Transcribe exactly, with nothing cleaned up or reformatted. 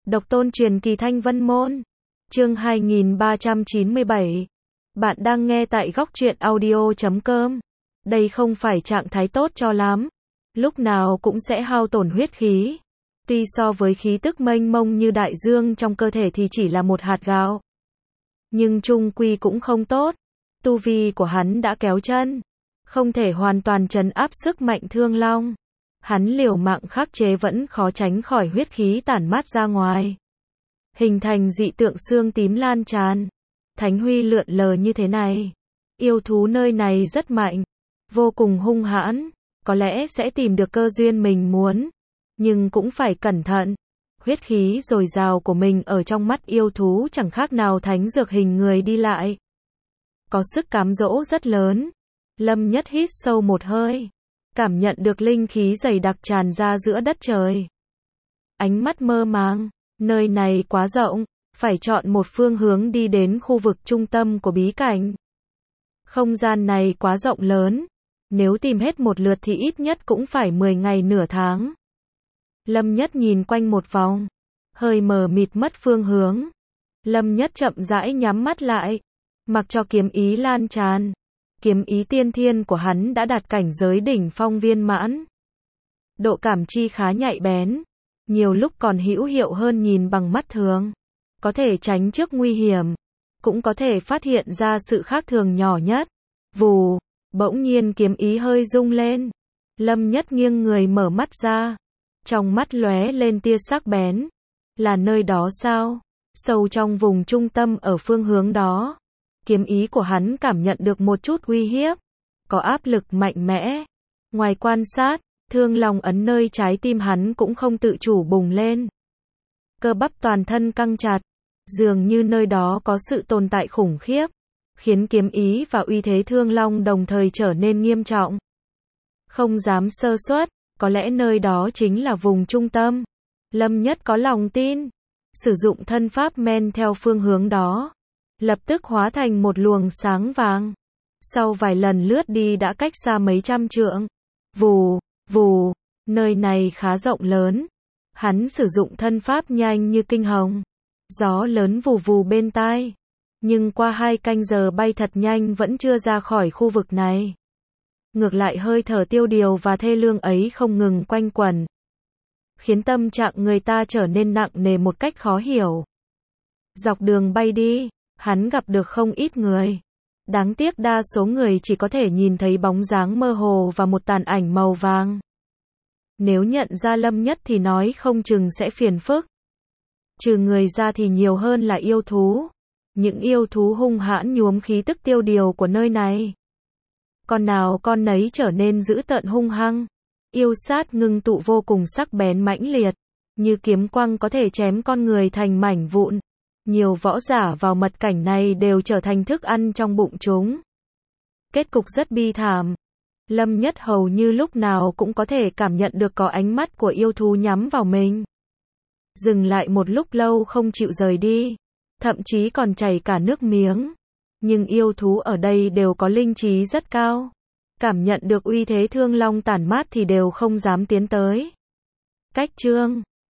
Độc tôn truyền kỳ Thanh Vân Môn. Chương hai nghìn ba trăm chín mươi bảy. Bạn đang nghe tại góc truyện audio chấm com. Đây không phải trạng thái tốt cho lắm. Lúc nào cũng sẽ hao tổn huyết khí. Tuy so với khí tức mênh mông như đại dương trong cơ thể thì chỉ là một hạt gạo. Nhưng chung quy cũng không tốt. Tu vi của hắn đã kéo chân. Không thể hoàn toàn trấn áp sức mạnh Thương Long. Hắn liều mạng khắc chế vẫn khó tránh khỏi huyết khí tản mát ra ngoài. Hình thành dị tượng xương tím lan tràn. Thánh huy lượn lờ như thế này. Yêu thú nơi này rất mạnh. Vô cùng hung hãn. Có lẽ sẽ tìm được cơ duyên mình muốn. Nhưng cũng phải cẩn thận. Huyết khí dồi dào của mình ở trong mắt yêu thú chẳng khác nào thánh dược hình người đi lại. Có sức cám dỗ rất lớn. Lâm Nhất hít sâu một hơi. Cảm nhận được linh khí dày đặc tràn ra giữa đất trời. Ánh mắt mơ màng. Nơi này quá rộng. Phải chọn một phương hướng đi đến khu vực trung tâm của bí cảnh. Không gian này quá rộng lớn. Nếu tìm hết một lượt thì ít nhất cũng phải mười ngày nửa tháng. Lâm Nhất nhìn quanh một vòng. Hơi mờ mịt mất phương hướng. Lâm Nhất chậm rãi nhắm mắt lại. Mặc cho kiếm ý lan tràn. Kiếm ý tiên thiên của hắn đã đạt cảnh giới đỉnh phong viên mãn. Độ cảm chi khá nhạy bén. Nhiều lúc còn hữu hiệu hơn nhìn bằng mắt thường. Có thể tránh trước nguy hiểm. Cũng có thể phát hiện ra sự khác thường nhỏ nhất. Vù, bỗng nhiên kiếm ý hơi rung lên. Lâm Nhất nghiêng người mở mắt ra. Trong mắt lóe lên tia sắc bén. Là nơi đó sao? Sâu trong vùng trung tâm ở phương hướng đó. Kiếm ý của hắn cảm nhận được một chút uy hiếp. Có áp lực mạnh mẽ. Ngoài quan sát, Thương Long ấn nơi trái tim hắn cũng không tự chủ bùng lên. Cơ bắp toàn thân căng chặt. Dường như nơi đó có sự tồn tại khủng khiếp. Khiến kiếm ý và uy thế Thương Long đồng thời trở nên nghiêm trọng. Không dám sơ suất. Có lẽ nơi đó chính là vùng trung tâm. Lâm Nhất có lòng tin. Sử dụng thân pháp men theo phương hướng đó. Lập tức hóa thành một luồng sáng vàng. Sau vài lần lướt đi đã cách xa mấy trăm trượng. Vù, vù, nơi này khá rộng lớn. Hắn sử dụng thân pháp nhanh như kinh hồng. Gió lớn vù vù bên tai. Nhưng qua hai canh giờ bay thật nhanh vẫn chưa ra khỏi khu vực này. Ngược lại hơi thở tiêu điều và thê lương ấy không ngừng quanh quẩn. Khiến tâm trạng người ta trở nên nặng nề một cách khó hiểu. Dọc đường bay đi, hắn gặp được không ít người. Đáng tiếc đa số người chỉ có thể nhìn thấy bóng dáng mơ hồ và một tàn ảnh màu vàng. Nếu nhận ra Lâm Nhất thì nói không chừng sẽ phiền phức. Trừ người ra thì nhiều hơn là yêu thú. Những yêu thú hung hãn nhuốm khí tức tiêu điều của nơi này. Con nào con nấy trở nên dữ tợn hung hăng. Yêu sát ngưng tụ vô cùng sắc bén mãnh liệt. Như kiếm quang có thể chém con người thành mảnh vụn. Nhiều võ giả vào mật cảnh này đều trở thành thức ăn trong bụng chúng. Kết cục rất bi thảm. Lâm Nhất hầu như lúc nào cũng có thể cảm nhận được có ánh mắt của yêu thú nhắm vào mình. Dừng lại một lúc lâu không chịu rời đi. Thậm chí còn chảy cả nước miếng. Nhưng yêu thú ở đây đều có linh trí rất cao. Cảm nhận được uy thế Thương Long tản mát thì đều không dám tiến tới. Cách chương